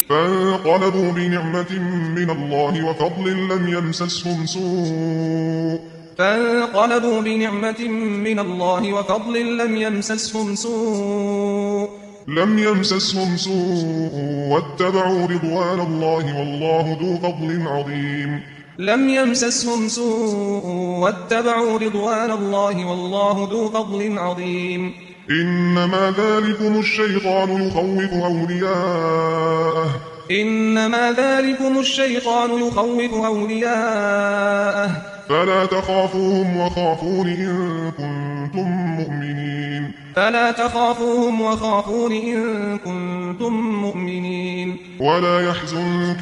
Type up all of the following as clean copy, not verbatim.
فانقلبوا بنعمة من الله وفضل لم يمسسهم سوء فانقلبوا بنعمة من الله وفضل لم يمسسهم سوء واتبعوا رضوان الله والله ذو فضل عظيم لم يمسسهم سوء واتبعوا رضوان الله والله ذو فضل عظيم إنما ذلكم الشيطان يخوف أولياءه فلا تخافوهم وخافون إن كنتم مؤمنين ولا يحزنك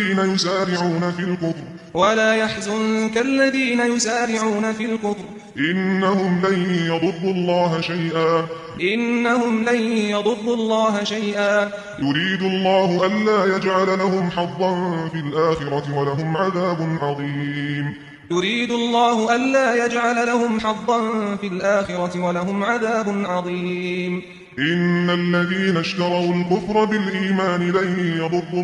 الذين يسارعون في الكفر إنهم لن يضروا الله شيئا يريد الله ألا يجعل لهم حظا في الآخرة ولهم عذاب عظيم إن الذين اشتروا الكفر بالإيمان لن يضروا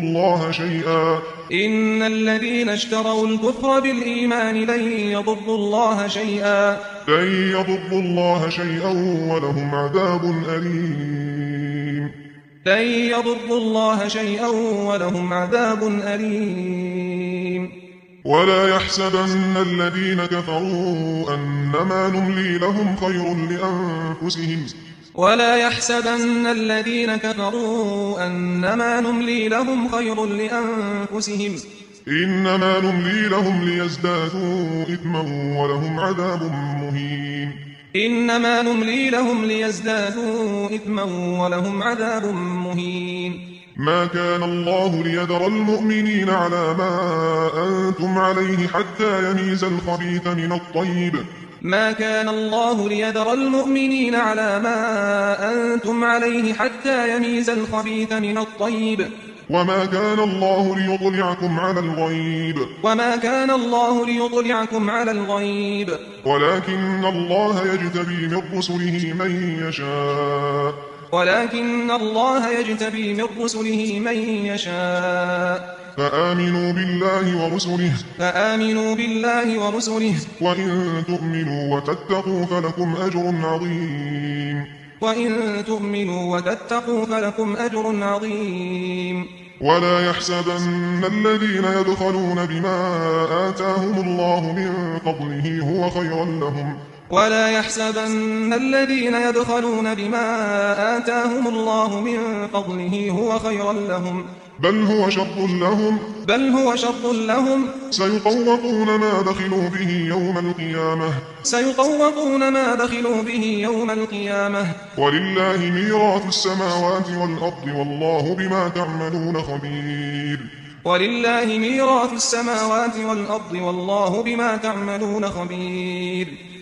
الله شيئا ولهم عذاب أليم ولا يحسبن الذين كفروا أنما نملي لهم خير لأنفسهم إنما نملي لهم ليزدادوا إثما ولهم عذاب مهين ما كان الله ليذر المؤمنين على ما أنتم عليه حتى يميز الخبيث من الطيب وما كان الله ليطلعكم على الغيب ولكن الله يجتبي من رسله من يشاء فآمنوا بالله ورسله وإن تؤمنوا وتتقوا فلكم أجر عظيم ولا يحسبن الذين يبخلون بما آتاهم الله من فضله هو خيرا لهم بل هو شر لهم سيطوقون ما بخلوا به يوم القيامة ولله ميراث السماوات والأرض والله بما تعملون خبير